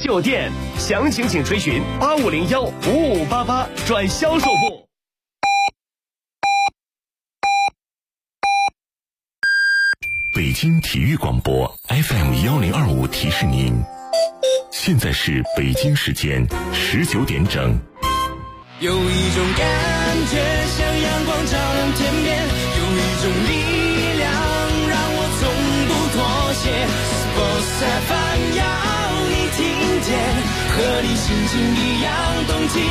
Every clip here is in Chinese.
有店，详情请垂询85015588转销售部。 北京体育广播 FM1025提示您，现在是北京时间19点整。 有一种感觉像阳光照亮天边，有一种力量让我从不妥协。Sports FM 要你听见，和你心情一样动起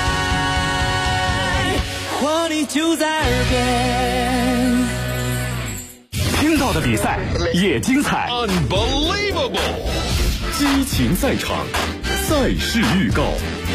来，活力就在耳边。 听到的比赛也精彩 Unbelievable 激情赛场，赛事预告。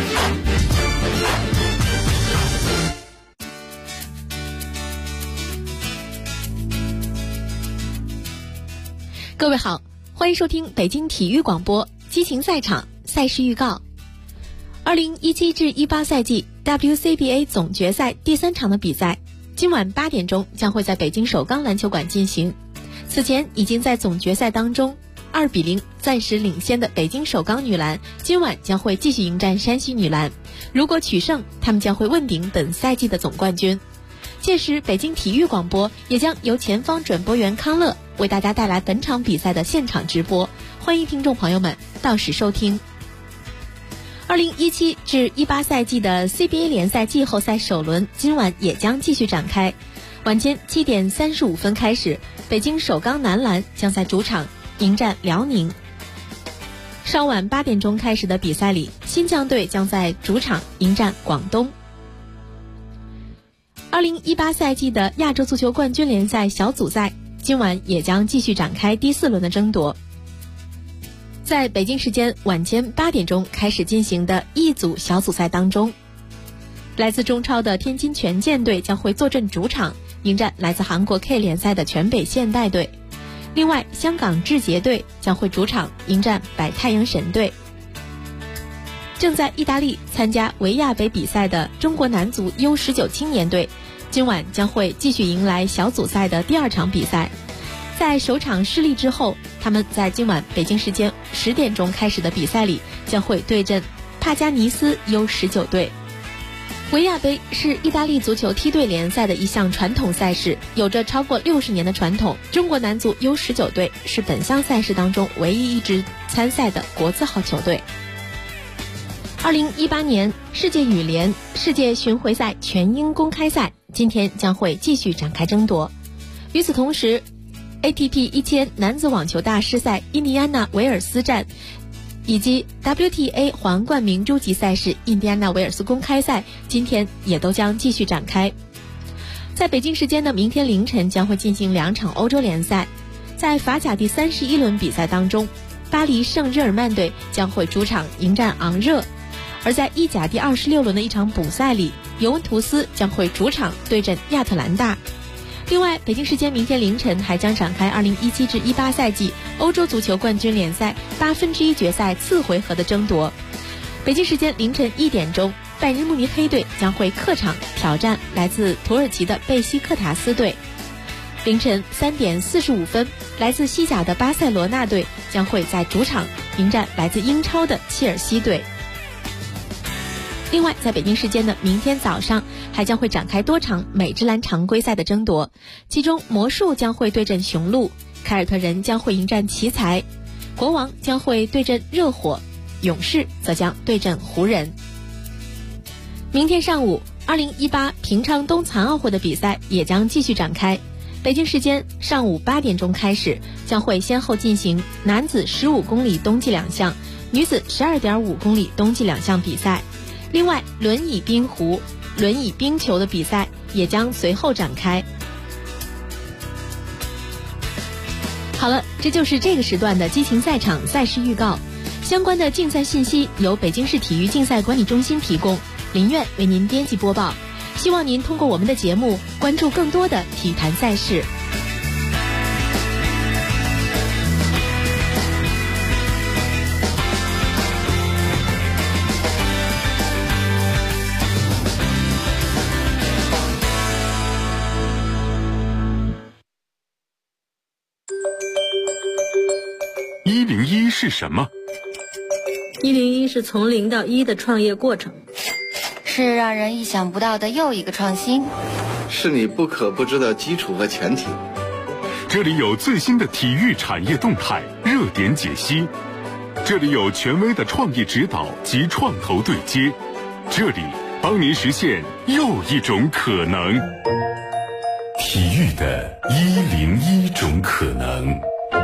各位好，欢迎收听北京体育广播激情赛场赛事预告。2017至18赛季 WCBA 总决赛第3场的比赛，今晚8点钟将会在北京首钢篮球馆进行。此前已经在总决赛当中2-0暂时领先的北京首钢女篮，今晚将会继续迎战山西女篮。如果取胜，他们将会问鼎本赛季的总冠军。届时，北京体育广播也将由前方转播员康乐为大家带来本场比赛的现场直播，欢迎听众朋友们到时收听。2017至18赛季的 CBA 联赛季后赛首轮今晚也将继续展开。晚间7点35分开始，北京首钢男篮将在主场迎战辽宁。稍晚8点钟开始的比赛里，新疆队将在主场迎战广东。2018赛季的亚洲足球冠军联赛小组赛今晚也将继续展开第4轮的争夺。在北京时间晚间8点钟开始进行的一组小组赛当中，来自中超的天津权健队将会坐镇主场迎战来自韩国 K 联赛的全北现代队。另外，香港志杰队将会主场迎战百太阳神队。正在意大利参加维亚杯比赛的中国男足 U19 青年队今晚将会继续迎来小组赛的第2场比赛。在首场失利之后，他们在今晚北京时间10点钟开始的比赛里将会对阵帕加尼斯 U19 队。维亚杯是意大利足球梯队联赛的一项传统赛事，有着超过60年的传统。中国男足 U19 队是本项赛事当中唯一一支参赛的国字号球队。2018年世界羽联世界巡回赛全英公开赛今天将会继续展开争夺。与此同时， ATP 1000男子网球大师赛印第安纳维尔斯站以及 WTA 皇冠明珠级赛事印第安纳维尔斯公开赛今天也都将继续展开。在北京时间的明天凌晨将会进行2场欧洲联赛。在法甲第31轮比赛当中，巴黎圣日耳曼队将会主场迎战昂热。而在意甲第26轮的一场补赛里，尤文图斯将会主场对阵亚特兰大。另外，北京时间明天凌晨还将展开2017至18赛季欧洲足球冠军联赛1/8决赛次回合的争夺。北京时间凌晨1点钟，拜仁慕尼黑队将会客场挑战来自土耳其的贝西克塔斯队。凌晨3点45分，来自西甲的巴塞罗那队将会在主场迎战来自英超的切尔西队。另外，在北京时间的明天早上还将会展开多场美职篮常规赛的争夺，其中魔术将会对阵雄鹿，凯尔特人将会迎战奇才，国王将会对阵热火，勇士则将对阵湖人。明天上午2018平昌冬残奥会的比赛也将继续展开。北京时间上午8点钟开始，将会先后进行男子15公里冬季2项，女子12.5公里冬季2项比赛。另外，轮椅冰壶、轮椅冰球的比赛也将随后展开。好了，这就是这个时段的激情赛场赛事预告。相关的竞赛信息由北京市体育竞赛管理中心提供，林苑为您编辑播报。希望您通过我们的节目关注更多的体坛赛事。 101是什么？ 101是从0到1的创业过程， 是让人意想不到的又一个创新， 是你不可不知的基础和前提。 这里有最新的体育产业动态热点解析，这里有权威的创意指导及创投对接，这里帮您实现又一种可能。体育的101种可能。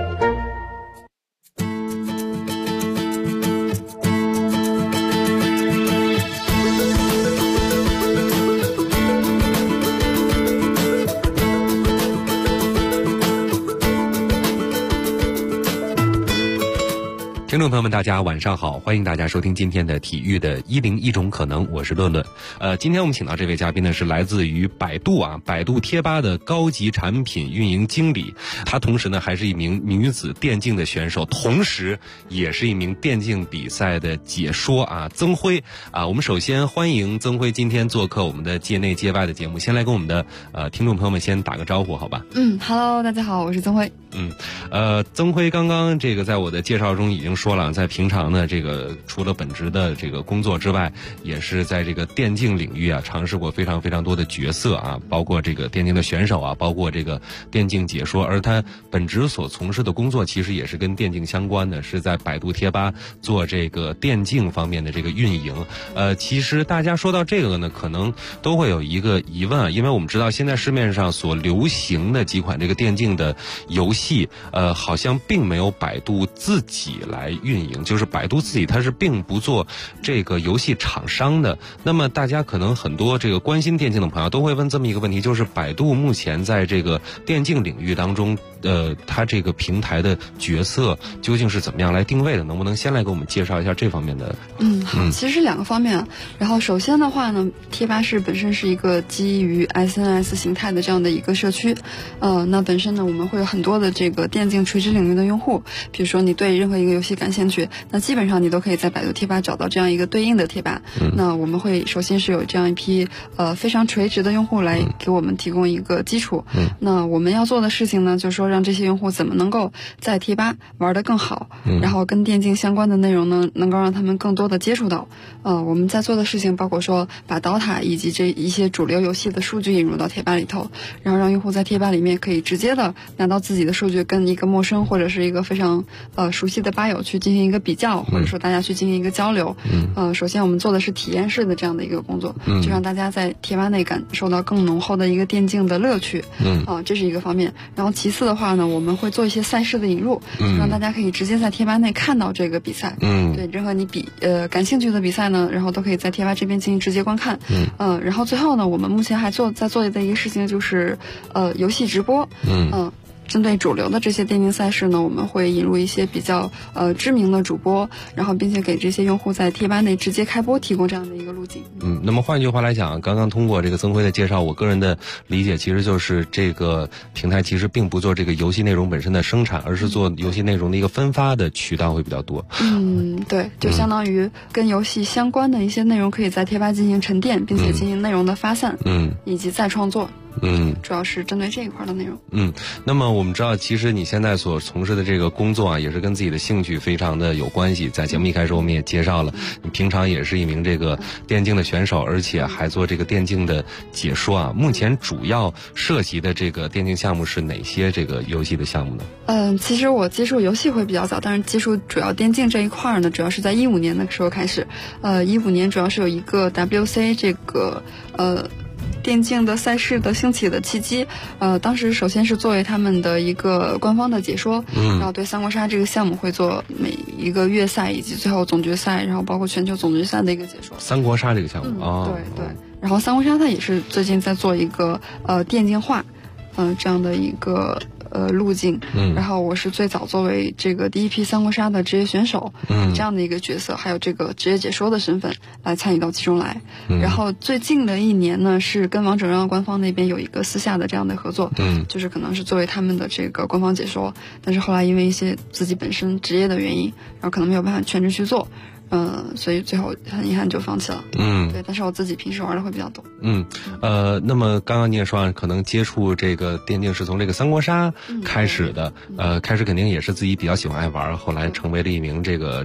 听众朋友们，大家晚上好，欢迎大家收听今天的体育的101种可能，我是乐乐。今天我们请到这位嘉宾呢，是来自于百度百度贴吧的高级产品运营经理，她同时呢还是一名女子电竞的选手，同时也是一名电竞比赛的解说曾辉我们首先欢迎曾辉今天做客我们的界内界外的节目，先来跟我们的听众朋友们先打个招呼，好吧 ？Hello， 大家好，我是曾辉。 曾辉刚刚这个在我的介绍中已经说了，在平常呢这个除了本职的这个工作之外，也是在这个电竞领域尝试过非常非常多的角色包括这个电竞的选手包括这个电竞解说，而他本职所从事的工作其实也是跟电竞相关的，是在百度贴吧做这个电竞方面的这个运营。其实大家说到这个呢，可能都会有一个疑问因为我们知道现在市面上所流行的几款这个电竞的游戏好像并没有百度自己来运营，就是百度自己它是并不做这个游戏厂商的。那么大家可能很多这个关心电竞的朋友都会问这么一个问题，就是百度目前在这个电竞领域当中它这个平台的角色究竟是怎么样来定位的？能不能先来给我们介绍一下这方面的？ 好，其实是2个方面然后首先的话呢，贴吧本身是一个基于 SNS 形态的这样的一个社区。那本身呢，我们会有很多的这个电竞垂直领域的用户，比如说你对任何一个游戏感兴趣，那基本上你都可以在百度贴吧找到这样一个对应的贴吧。那我们会首先是有这样一批非常垂直的用户来给我们提供一个基础。那我们要做的事情呢，就是说让这些用户怎么能够在贴吧玩得更好，然后跟电竞相关的内容呢，能够让他们更多的接触到。我们在做的事情包括说把 DOTA 以及这一些主流游戏的数据引入到贴吧里头，然后让用户在贴吧里面可以直接的拿到自己的数据，跟一个陌生或者是一个非常熟悉的吧友去进行一个比较，或者说大家去进行一个交流。首先我们做的是体验式的这样的一个工作，就让大家在贴吧内感受到更浓厚的一个电竞的乐趣。这是一个方面。然后其次的话呢，我们会做一些赛事的引入，让大家可以直接在贴吧内看到这个比赛。对，任何你感兴趣的比赛呢，然后都可以在贴吧这边进行直接观看。然后最后呢，我们目前还在做的一个事情就是游戏直播。针对主流的这些电竞赛事呢，我们会引入一些比较知名的主播，然后并且给这些用户在贴吧内直接开播提供这样的一个路径。 那么换句话来讲，刚刚通过这个曾辉的介绍，我个人的理解其实就是这个平台其实并不做这个游戏内容本身的生产，而是做游戏内容的一个分发的渠道会比较多。 对，就相当于跟游戏相关的一些内容可以在贴吧进行沉淀，并且进行内容的发散，以及再创作。主要是针对这一块的内容。 那么我们知道，其实你现在所从事的这个工作也是跟自己的兴趣非常的有关系。在节目一开始我们也介绍了，你平常也是一名这个电竞的选手，而且还做这个电竞的解说目前主要涉及的这个电竞项目是哪些这个游戏的项目呢？ 其实我接触游戏会比较早，但是接触主要电竞这一块呢，主要是在15年的时候开始。15年主要是有一个 WC 这个电竞的赛事的兴起的契机。当时首先是作为他们的一个官方的解说，然后对三国杀这个项目会做每一个月赛以及最后总决赛，然后包括全球总决赛的一个解说。 三国杀这个项目对。然后三国杀它也是最近在做一个电竞化这样的一个路径。然后我是最早作为这个第一批三国杀的职业选手这样的一个角色，还有这个职业解说的身份来参与到其中来。然后最近的1年呢，是跟王者荣耀官方那边有一个私下的这样的合作，就是可能是作为他们的这个官方解说，但是后来因为一些自己本身职业的原因，然后可能没有办法全职去做，所以最后很遗憾就放弃了。对，但是我自己平时玩的会比较多。 那么刚刚你也说可能接触这个电竞是从这个三国杀开始的，开始肯定也是自己比较喜欢爱玩，后来成为了一名这个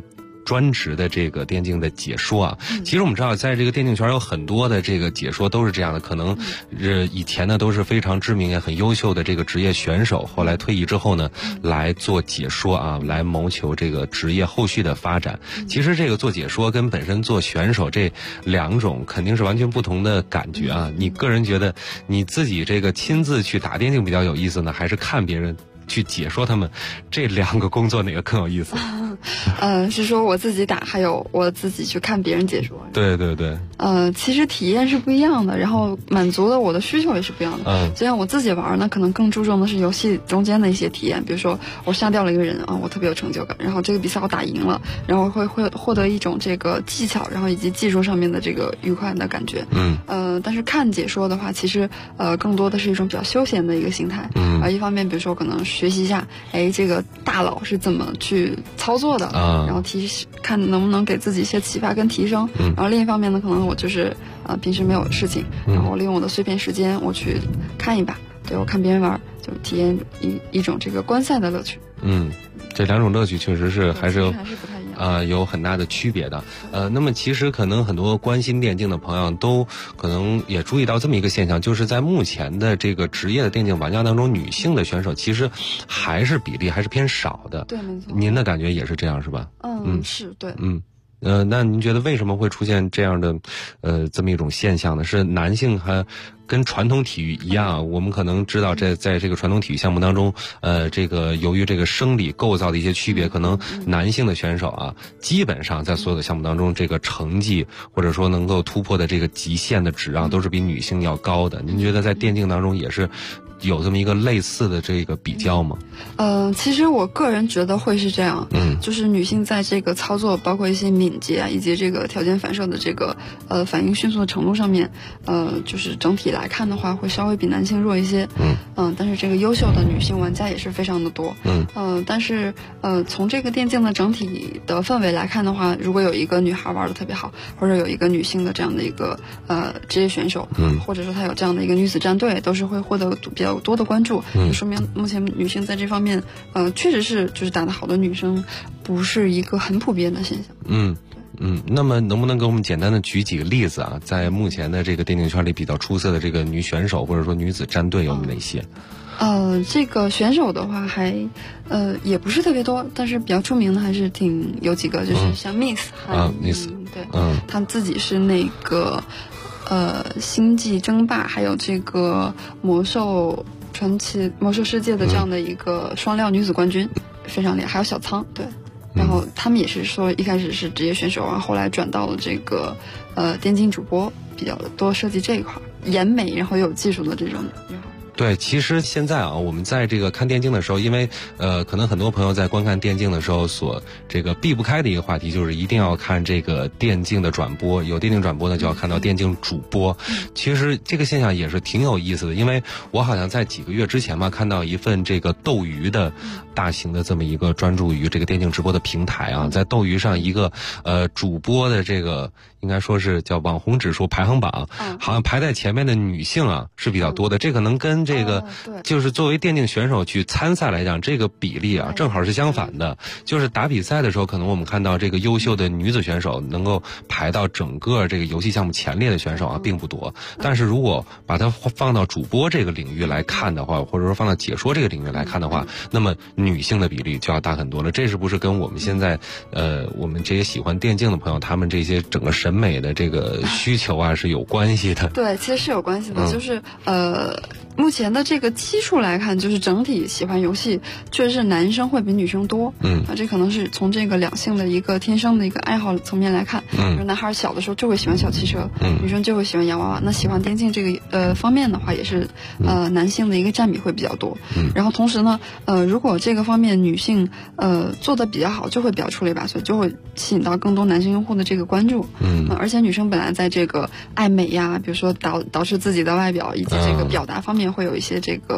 专职的这个电竞的解说啊。其实我们知道，在这个电竞圈有很多的这个解说都是这样的，可能以前呢都是非常知名也很优秀的这个职业选手，后来退役之后呢来做解说啊，来谋求这个职业后续的发展。其实这个做解说跟本身做选手这两种肯定是完全不同的感觉啊。你个人觉得你自己这个亲自去打电竞比较有意思呢，还是看别人去解说他们，这两个工作哪个更有意思？ 是说我自己打，还有我自己去看别人解说。 对对对。 其实体验是不一样的，然后满足的我的需求也是不一样的。就像我自己玩呢，可能更注重的是游戏中间的一些体验，比如说我杀掉了一个人啊，我特别有成就感，然后这个比赛我打赢了，然后会获得一种这个技巧，然后以及技术上面的这个愉快的感觉。但是看解说的话，其实更多的是一种比较休闲的一个心态。一方面比如说可能学习一下，这个大佬是怎么去操作的，然后看能不能给自己一些启发跟提升。然后另一方面呢，可能我就是平时没有事情，然后利用我的碎片时间，我去看一把，对，我看别人玩，就体验一种这个观赛的乐趣。 这两种乐趣确实是还是不太一样。 有很大的区别的。那么其实可能很多关心电竞的朋友都可能也注意到这么一个现象，就是在目前的这个职业的电竞玩家当中，女性的选手其实还是比例还是偏少的。 对，没错。 您的感觉也是这样是吧？ 是对。 那您觉得为什么会出现这样的这么一种现象呢？是男性还跟传统体育一样，我们可能知道在这个传统体育项目当中，这个由于这个生理构造的一些区别，可能男性的选手啊，基本上在所有的项目当中，这个成绩或者说能够突破的这个极限的值啊，都是比女性要高的。您觉得在电竞当中也是有这么一个类似的这个比较吗？ 其实我个人觉得会是这样。就是女性在这个操作，包括一些敏捷啊，以及这个条件反射的这个反应迅速的程度上面，就是整体来看的话，会稍微比男性弱一些。但是这个优秀的女性玩家也是非常的多。但是从这个电竞的整体的氛围来看的话，如果有一个女孩玩的特别好，或者有一个女性的这样的一个职业选手，或者说她有这样的一个女子战队，都是会获得比较多的关注。就说明目前女性在这方面，确实是就是打得好的女生不是一个很普遍的现象。 那么能不能给我们简单的举几个例子啊？在目前的这个电竞圈里比较出色的这个女选手或者说女子战队有哪些？ 这个选手的话还也不是特别多，但是比较出名的还是有几个，就是像 Miss Miss 对，她自己是那个星际争霸还有这个魔兽世界的这样的一个双料女子冠军，非常厉害。还有小仓，对。然后他们也是说一开始是职业选手啊，后来转到了这个电竞主播，比较多涉及这一块颜美，然后又有技术的这种女孩。 对，其实现在啊，我们在这个看电竞的时候，因为可能很多朋友在观看电竞的时候所这个避不开的一个话题，就是一定要看这个电竞的转播。有电竞转播呢，就要看到电竞主播。其实这个现象也是挺有意思的，因为我好像在几个月之前嘛，看到一份这个斗鱼的大型的这么一个专注于这个电竞直播的平台啊，在斗鱼上一个主播的这个应该说是叫网红指数排行榜，好像排在前面的女性啊是比较多的。这可能跟这个就是作为电竞选手去参赛来讲，这个比例啊正好是相反的。就是打比赛的时候，可能我们看到这个优秀的女子选手能够排到整个这个游戏项目前列的选手啊并不多。但是如果把它放到主播这个领域来看的话，或者说放到解说这个领域来看的话，那么女性的比例就要大很多了。这是不是跟我们现在我们这些喜欢电竞的朋友，他们这些整个审美的这个需求啊是有关系的？ 对，其实是有关系的。就是目前的这个基数来看，就是整体喜欢游戏确实是男生会比女生多。这可能是从这个两性的一个天生的一个爱好层面来看。男孩小的时候就会喜欢小汽车，女生就会喜欢洋娃娃。那喜欢电竞这个方面的话，也是男性的一个占比会比较多。然后同时呢，如果这个方面女性做得比较好，就会比较出类拔萃，就会吸引到更多男性用户的这个关注。而且女生本来在这个爱美呀，比如说捯饬自己的外表以及这个表达方面会有一些这个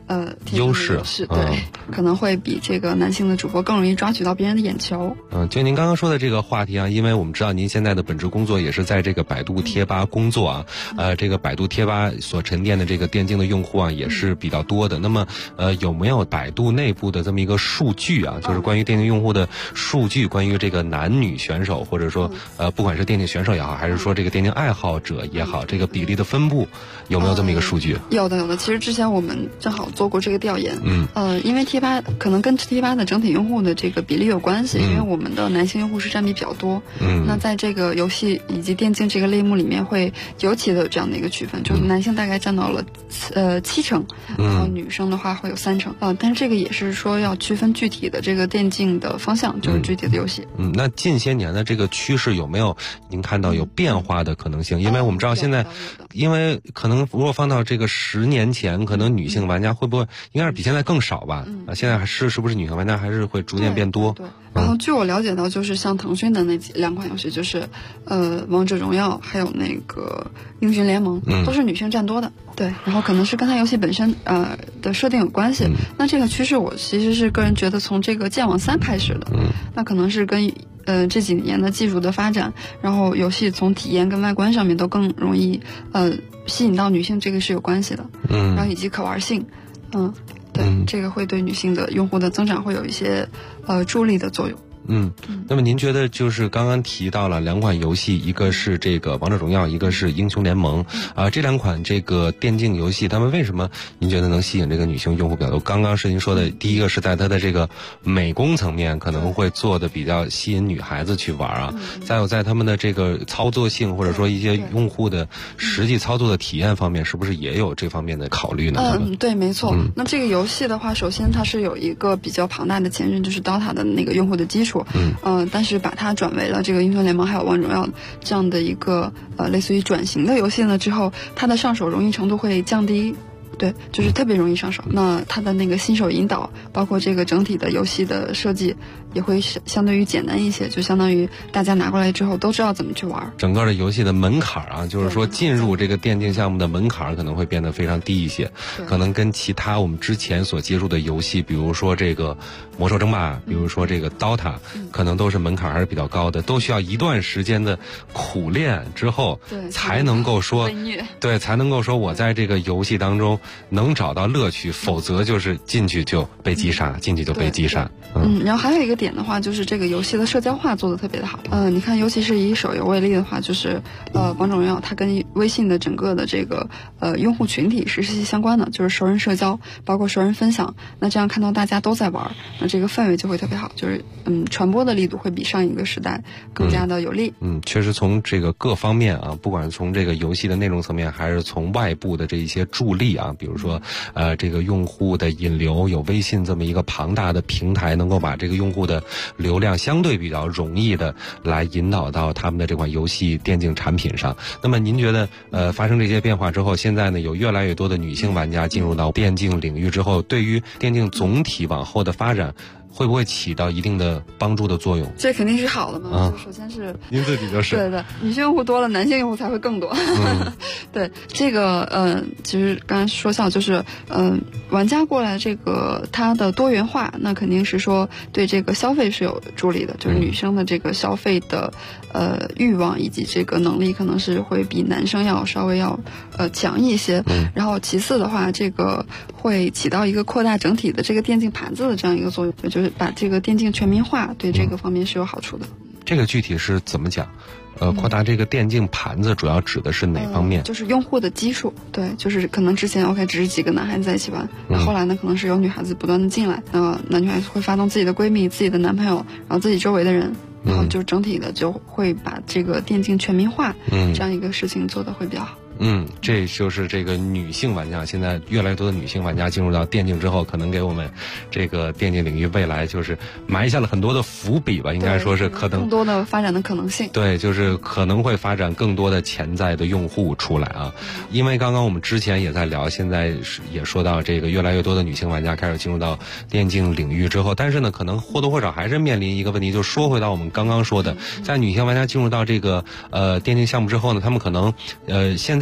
优势， 对，可能会比这个男性的主播更容易抓取到别人的眼球。 就您刚刚说的这个话题啊，因为我们知道您现在的本职工作也是在这个百度贴吧工作啊，这个百度贴吧所沉淀的这个电竞的用户啊也是比较多的。那么有没有百度内部的这么一个数据啊，就是关于电竞用户的数据，关于这个男女选手，或者说不管是电竞选手也好，还是说这个电竞爱好者也好，这个比例的分布有没有这么一个数据？ 有的。其实之前我们正好做过这个调研，因为贴吧可能跟贴吧的整体用户的这个比例有关系，因为我们的男性用户是占比比较多，那在这个游戏以及电竞这个类目里面会尤其的有这样的一个区分，就是男性大概占到了70%，然后女生的话会有30%，但是这个也是说要区分具体的这个电竞的方向，就是具体的游戏。 那近些年的这个趋势有没有您看到有变化的可能性？因为我们知道现在，因为可能如果放到这个10年前，可能女性玩家会不会应该是比现在更少吧？现在是不是女性玩家还是会逐渐变多？ 对。然后据我了解到，就是像腾讯的那2款游戏，就是王者荣耀还有那个英雄联盟，都是女性占多的。对，然后可能是跟它游戏本身的设定有关系。那这个趋势我其实是个人觉得从这个剑网3开始的，那可能是跟这几年的技术的发展，然后游戏从体验跟外观上面都更容易吸引到女性，这个是有关系的。然后以及可玩性，对，这个会对女性的用户的增长会有一些助力的作用。 那么您觉得就是刚刚提到了2款游戏，一个是这个王者荣耀，一个是英雄联盟这2款这个电竞游戏，他们为什么您觉得能吸引这个女性用户比较多？刚刚是您说的，第一个是在它的这个美工层面可能会做的比较吸引女孩子去玩啊，再有在他们的这个操作性或者说一些用户的实际操作的体验方面，是不是也有这方面的考虑呢？ 对，没错。那这个游戏的话，首先它是有一个比较庞大的前身，就是 DOTA 的那个用户的基础。但是把它转为了这个英雄联盟还有王者荣耀这样的一个类似于转型的游戏呢之后，它的上手容易程度会降低。对，就是特别容易上手。那它的那个新手引导，包括这个整体的游戏的设计，也会相对于简单一些，就相当于大家拿过来之后都知道怎么去玩。 整个的游戏的门槛啊，就是说进入这个电竞项目的门槛可能会变得非常低一些，可能跟其他我们之前所接触的游戏，比如说这个魔兽争霸，比如说这个 DOTA，可能都是门槛还是比较高的，都需要一段时间的苦练之后，才能够说，对，才能够说我在这个游戏当中能找到乐趣，否则就是进去就被击杀，进去就被击杀。 然后还有一个点的话，就是这个游戏的社交化做得特别的好。你看，尤其是以手游为例的话，就是王者荣耀它跟微信的整个的这个用户群体是息息相关的，就是熟人社交，包括熟人分享。那这样看到大家都在玩，那这个氛围就会特别好，就是传播的力度会比上一个时代更加的有力。 确实从这个各方面啊，不管是从这个游戏的内容层面，还是从外部的这一些助力啊，比如说这个用户的引流，有微信这么一个庞大的平台，能够把这个用户的流量相对比较容易的来引导到他们的这款游戏电竞产品上。那么您觉得发生这些变化之后，现在呢有越来越多的女性玩家进入到电竞领域之后，对于电竞总体往后的发展会不会起到一定的帮助的作用？ 这肯定是好的嘛。首先是您自己就是， 对，女性用户多了，男性用户才会更多。对，这个其实刚才说到就是玩家过来这个它的多元化，那肯定是说对这个消费是有助力的，就是女生的这个消费的欲望以及这个能力可能是会比男生要稍微要强一些。然后其次的话，这个会起到一个扩大整体的这个电竞盘子的这样一个作用，就是把这个电竞全民化，对这个方面是有好处的。 这个具体是怎么讲？扩大这个电竞盘子主要指的是哪方面？ 就是用户的基数，对，就是可能之前 OK 只是几个男孩子在一起玩，那后来呢可能是有女孩子不断的进来，男女孩子会发动自己的闺蜜、自己的男朋友，然后自己周围的人，然后就整体的就会把这个电竞全民化这样一个事情做得会比较好。 这就是这个女性玩家，现在越来越多的女性玩家进入到电竞之后，可能给我们这个电竞领域未来就是埋下了很多的伏笔吧，应该说是可能更多的发展的可能性。 对，就是可能会发展更多的潜在的用户出来啊。因为刚刚我们之前也在聊，现在也说到这个越来越多的女性玩家开始进入到电竞领域之后，但是呢，可能或多或少还是面临一个问题，就说回到我们刚刚说的，在女性玩家进入到这个电竞项目之后呢，他们可能现在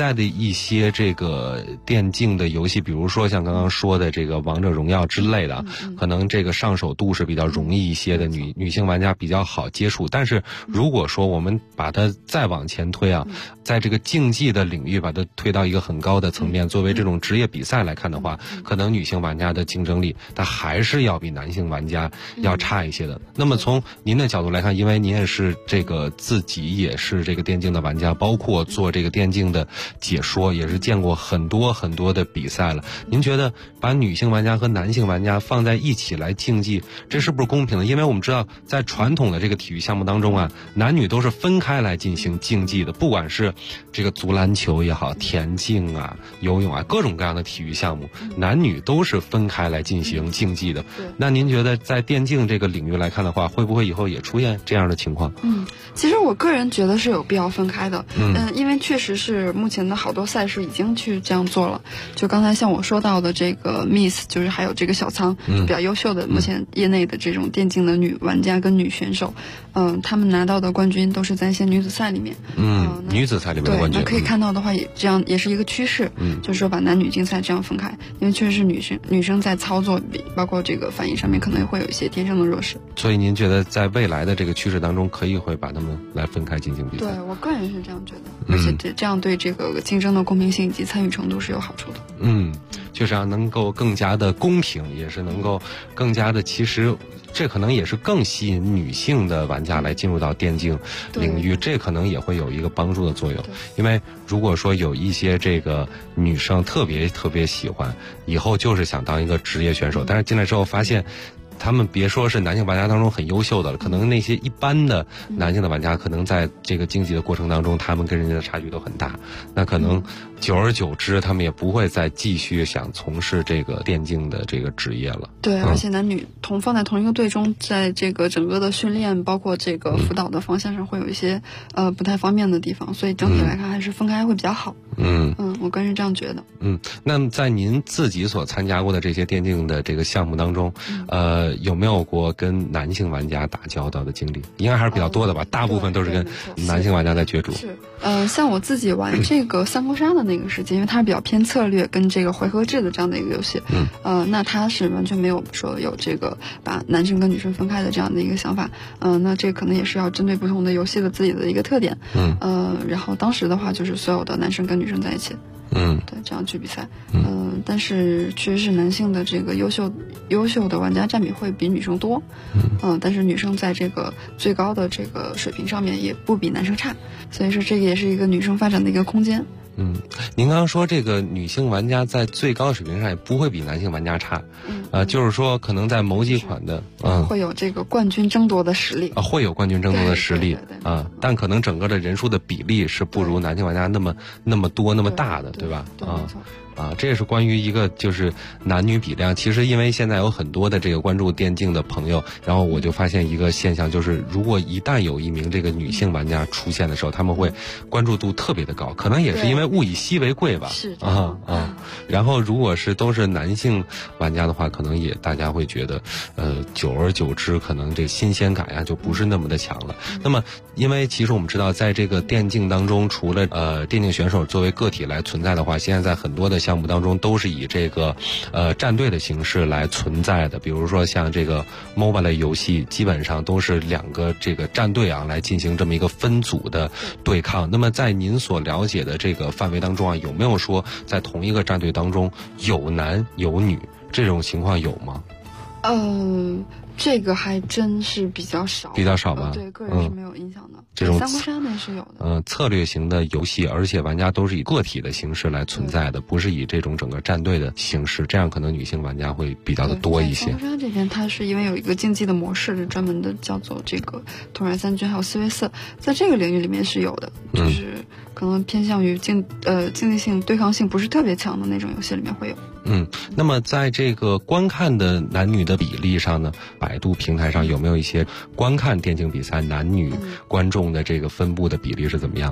在的一些这个电竞的游戏，比如说像刚刚说的这个王者荣耀之类的，可能这个上手度是比较容易一些的，女性玩家比较好接触。但是如果说我们把它再往前推啊，在这个竞技的领域把它推到一个很高的层面，作为这种职业比赛来看的话，可能女性玩家的竞争力它还是要比男性玩家要差一些的。那么从您的角度来看，因为您也是这个自己也是这个电竞的玩家，包括做这个电竞的解说，也是见过很多很多的比赛了。您觉得把女性玩家和男性玩家放在一起来竞技，这是不是公平的？因为我们知道在传统的这个体育项目当中啊，男女都是分开来进行竞技的，不管是这个足篮球也好，田径啊、游泳啊，各种各样的体育项目，男女都是分开来进行竞技的。那您觉得在电竞这个领域来看的话，会不会以后也出现这样的情况？ 其实我个人觉得是有必要分开的。因为确实是目前的好多赛事已经去这样做了。就刚才像我说到的这个 Miss， 就是还有这个小仓，比较优秀的目前业内的这种电竞的女玩家跟女选手，他们拿到的冠军都是在一些女子赛里面。 女子赛里面的冠军。 对，那可以看到的话，也这样也是一个趋势。就是说把男女竞赛这样分开，因为确实是女生在操作包括这个反应上面可能会有一些天生的弱势。 所以您觉得在未来的这个趋势当中，可以会把他们来分开进行比赛？ 对，我个人是这样觉得，而且这样对这个竞争的公平性以及参与程度是有好处的。 就是要能够更加的公平，也是能够更加的，其实这可能也是更吸引女性的玩家来进入到电竞领域，这可能也会有一个帮助的作用。因为如果说有一些这个女生特别特别喜欢，以后就是想当一个职业选手，但是进来之后发现他们别说是男性玩家当中很优秀的了，可能那些一般的男性的玩家，可能在这个竞技的过程当中，他们跟人家的差距都很大。那可能久而久之，他们也不会再继续想从事这个电竞的这个职业了。 对，而且男女放在同一个队中，在这个整个的训练，包括这个辅导的方向上，会有一些不太方便的地方，所以整体来看还是分开会比较好。我个人是这样觉得。 那么在您自己所参加过的这些电竞的这个项目当中，有没有过跟男性玩家打交道的经历？应该还是比较多的吧，大部分都是跟男性玩家在角逐。 像我自己玩这个三国杀的那个时间，因为它是比较偏策略跟这个回合制的这样的一个游戏，那它是完全没有说有这个把男生跟女生分开的这样的一个想法。那这可能也是要针对不同的游戏的自己的一个特点。然后当时的话就是所有的男生跟女生在一起。对，这样去比赛。但是确实是男性的这个优秀的玩家占比会比女生多。但是女生在这个最高的这个水平上面也不比男生差，所以说这个也是一个女生发展的一个空间。 您刚刚说这个女性玩家在最高水平上也不会比男性玩家差，就是说可能在某几款的会有这个冠军争夺的实力会有冠军争夺的实力但可能整个的人数的比例是不如男性玩家那么多那么大的，对吧？这也是关于一个就是男女比量。其实因为现在有很多的这个关注电竞的朋友，然后我就发现一个现象，就是如果一旦有一名这个女性玩家出现的时候，他们会关注度特别的高，可能也是因为物以稀为贵吧。 是然后如果是都是男性玩家的话，可能也大家会觉得久而久之可能这个新鲜感就不是那么的强了。那么因为其实我们知道在这个电竞当中，除了电竞选手作为个体来存在的话，现在在很多的项目当中都是以这个战队的形式来存在的。比如说像这个 MOBA 类游戏，基本上都是两个这个战队来进行这么一个分组的对抗。那么在您所了解的这个范围当中有没有说在同一个战队当中有男有女这种情况有吗？ 这个还真是比较少吧？对，个人是没有印象的。 这种三国杀那是有的。 策略型的游戏，而且玩家都是以个体的形式来存在的，不是以这种整个战队的形式，这样可能女性玩家会比较的多一些。 三国杀这边它是因为有一个竞技的模式，是专门的叫做这个统帅三军还有4 v 4，在这个领域里面是有的，就是可能偏向于竞技性对抗性不是特别强的那种游戏里面会有。 那么在这个观看的男女的比例上呢，百度平台上有没有一些观看电竞比赛男女观众的这个分布的比例是怎么样的？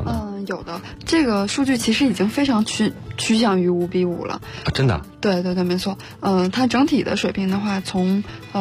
有的，这个数据其实已经非常趋向于5比5了。 真的？ 对，没错。它整体的水平的话，从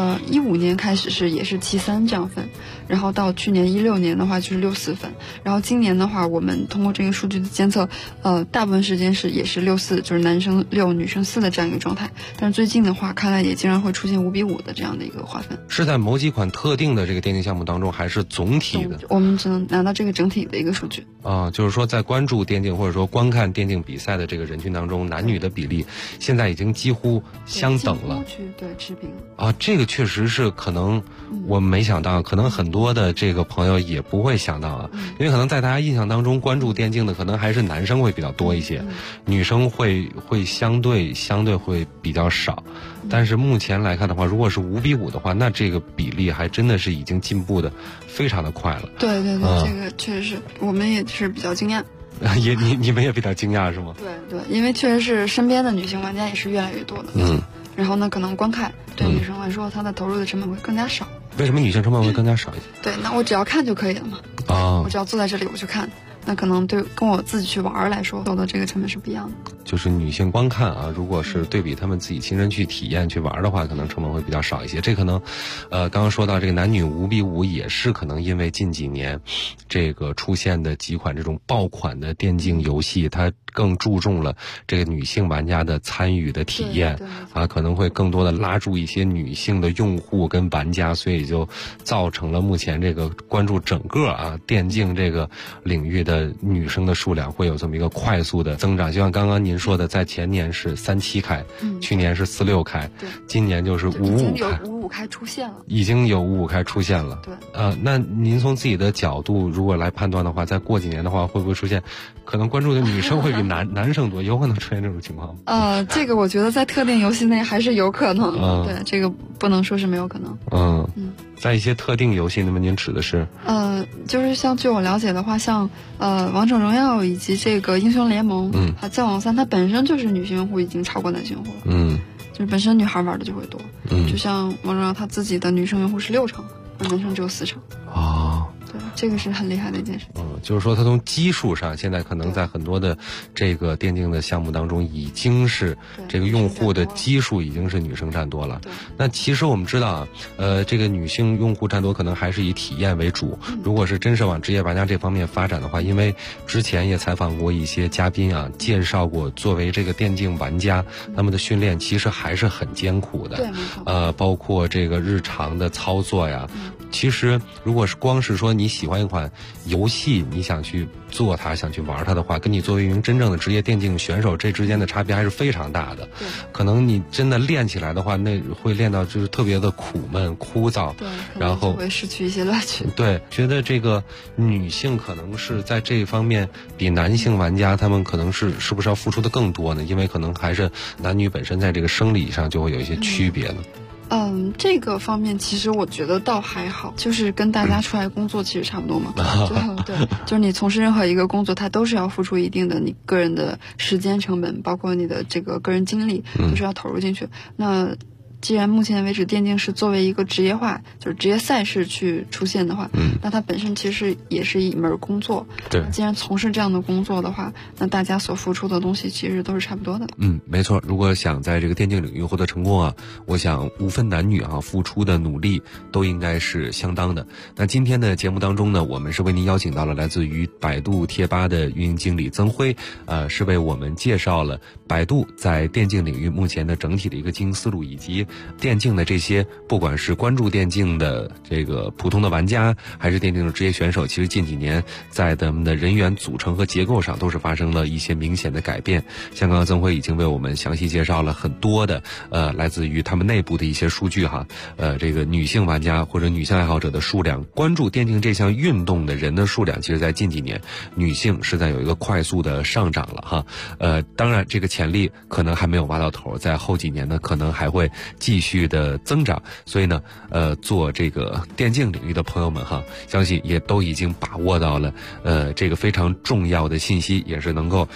15年开始也是73这样分，然后到去年16年的话就是64分，然后今年的话，我们通过这个数据的监测，大部分时间也是64，就是男生6，女生4的这样一个状态。但是最近的话，看来也经常会出现5比5的这样的一个划分。 是在某几款特定的这个电竞项目当中，还是总体的？ 我们只能拿到这个整体的一个数据。 就是说在关注电竞或者说观看电竞比赛的这个人群当中，男女的比例现在已经几乎相等了， 对，持平这个确实是可能我没想到，可能很多的这个朋友也不会想到啊，因为可能在大家印象当中，关注电竞的可能还是男生会比较多一些，女生会相对会比较少。但是目前来看的话，如果是5比5的话，那这个比例还真的是已经进步的非常的快了。 对，这个确实是我们也是比较惊讶。 你们也比较惊讶是吗？ 对，因为确实是身边的女性玩家也是越来越多的。然后呢，可能观看对女生来说，她的投入的成本会更加少。 为什么女性成本会更加少一些？ 对，那我只要看就可以了嘛。我只要坐在这里我去看。那可能对跟我自己去玩来说，走的这个成本是不一样的。 就是女性观看啊，如果是对比他们自己亲身去体验去玩的话，可能成本会比较少一些。这可能，刚刚说到这个男女5比5，也是可能因为近几年这个出现的几款这种爆款的电竞游戏，它更注重了这个女性玩家的参与的体验啊，可能会更多的拉住一些女性的用户跟玩家，所以就造成了目前这个关注整个电竞这个领域的女生的数量会有这么一个快速的增长。就像刚刚您说的，在前年是37开，去年是46开，今年就是55开。 55开出现了， 已经有55开出现了。 对， 那您从自己的角度如果来判断的话，再过几年的话，会不会出现可能关注的女生会比男生多？有可能出现这种情况吗？ 这个我觉得在特定游戏内还是有可能。对，这个不能说是没有可能。 在一些特定游戏，那么您指的是？ 就是像据我了解的话，像王者荣耀以及这个英雄联盟，再往3，它本身就是女性用户已经超过男性用户了。就是本身女孩玩的就会多。就像王者荣耀，它自己的女生用户是6成，而男生只有4成。对，这个是很厉害的一件事。 就是说它从基数上，现在可能在很多的这个电竞的项目当中，已经是这个用户的基数已经是女生占多了。那其实我们知道这个女性用户占多可能还是以体验为主。如果是真是往职业玩家这方面发展的话，因为之前也采访过一些嘉宾介绍过，作为这个电竞玩家，他们的训练其实还是很艰苦的。 对，没错。 包括这个日常的操作呀。其实如果是光是说你喜欢一款游戏，你想去做它，想去玩它的话，跟你作为一名真正的职业电竞选手，这之间的差别还是非常大的。可能你真的练起来的话，那会练到就是特别的苦闷枯燥，然后会失去一些乐趣。 对，觉得这个女性可能是在这一方面比男性玩家他们可能是不是要付出的更多呢？因为可能还是男女本身在这个生理上就会有一些区别呢。 这个方面其实我觉得倒还好，就是跟大家出来工作其实差不多嘛。对，就是你从事任何一个工作，它都是要付出一定的你个人的时间成本，包括你的这个个人精力，都是要投入进去。那既然目前为止电竞是作为一个职业化，就是职业赛事去出现的话，那它本身其实也是一门工作。 对， 既然从事这样的工作的话，那大家所付出的东西其实都是差不多的。 没错。如果想在这个电竞领域获得成功我想无分男女付出的努力都应该是相当的。那今天的节目当中呢，我们是为您邀请到了来自于百度贴吧的运营经理曾辉，是为我们介绍了百度在电竞领域目前的整体的一个经营思路，以及电竞的这些不管是关注电竞的这个普通的玩家，还是电竞的职业选手，其实近几年在咱们的人员组成和结构上都是发生了一些明显的改变。像刚刚曾辉已经为我们详细介绍了很多的来自于他们内部的一些数据这个女性玩家或者女性爱好者的数量，关注电竞这项运动的人的数量，其实在近几年女性是在有一个快速的上涨了当然这个潜力可能还没有挖到头，在后几年呢可能还会继续的增长。所以呢做这个电竞领域的朋友们相信也都已经把握到了这个非常重要的信息，也是能够